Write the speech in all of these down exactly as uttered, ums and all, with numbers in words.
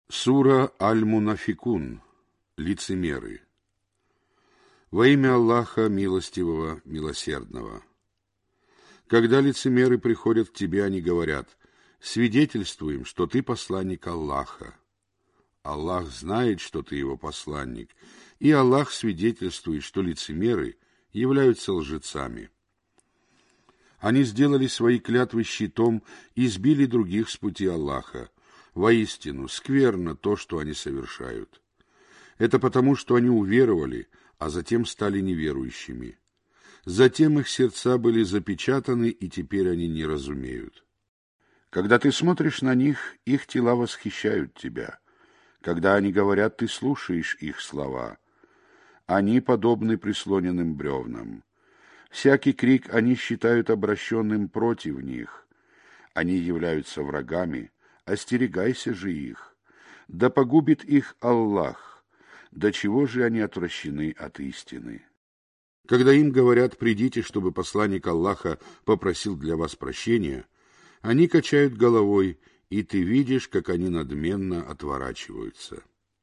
Сура Аль-Мунафикун. Лицемеры. Во имя Аллаха Милостивого, Милосердного. Когда лицемеры приходят к тебе, они говорят: свидетельствуем, что ты посланник Аллаха. Аллах знает, что ты его посланник, и Аллах свидетельствует, что лицемеры являются лжецами. Они сделали свои клятвы щитом и сбили других с пути Аллаха. Воистину, скверно то, что они совершают. Это потому, что они уверовали, а затем стали неверующими. Затем их сердца были запечатаны, и теперь они не разумеют. Когда ты смотришь на них, их тела восхищают тебя. Когда они говорят, ты слушаешь их слова. Они подобны прислоненным бревнам. Всякий крик они считают обращенным против них. Они являются врагами, остерегайся же их. Да погубит их Аллах. До чего же они отвращены от истины? Когда им говорят: придите, чтобы посланник Аллаха попросил для вас прощения, они качают головой, и ты видишь, как они надменно отворачиваются.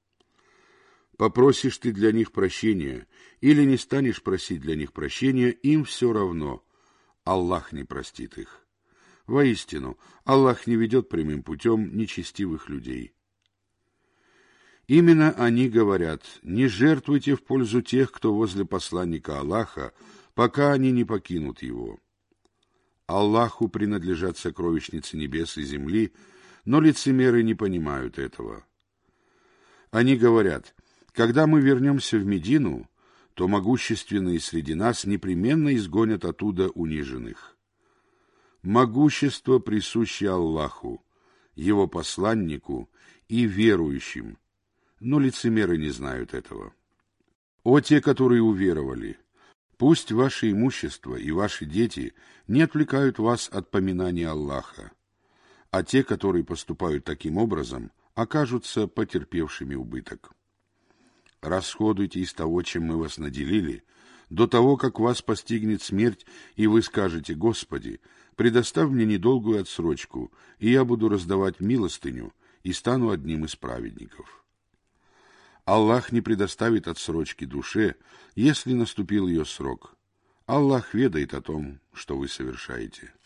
Попросишь ты для них прощения или не станешь просить для них прощения, им все равно. Аллах не простит их. Воистину, Аллах не ведет прямым путем нечестивых людей. Именно они говорят: не жертвуйте в пользу тех, кто возле посланника Аллаха, пока они не покинут его. Аллаху принадлежат сокровищницы небес и земли, но лицемеры не понимают этого. Они говорят: когда мы вернемся в Медину, то могущественные среди нас непременно изгонят оттуда униженных. Могущество присуще Аллаху, его посланнику и верующим, но лицемеры не знают этого. О те, которые уверовали! Пусть ваше имущество и ваши дети не отвлекают вас от поминания Аллаха, а те, которые поступают таким образом, окажутся потерпевшими убыток. Расходуйте из того, чем мы вас наделили, до того, как вас постигнет смерть, и вы скажете: Господи, предоставь мне недолгую отсрочку, и я буду раздавать милостыню и стану одним из праведников. Аллах не предоставит отсрочки душе, если наступил ее срок. Аллах ведает о том, что вы совершаете.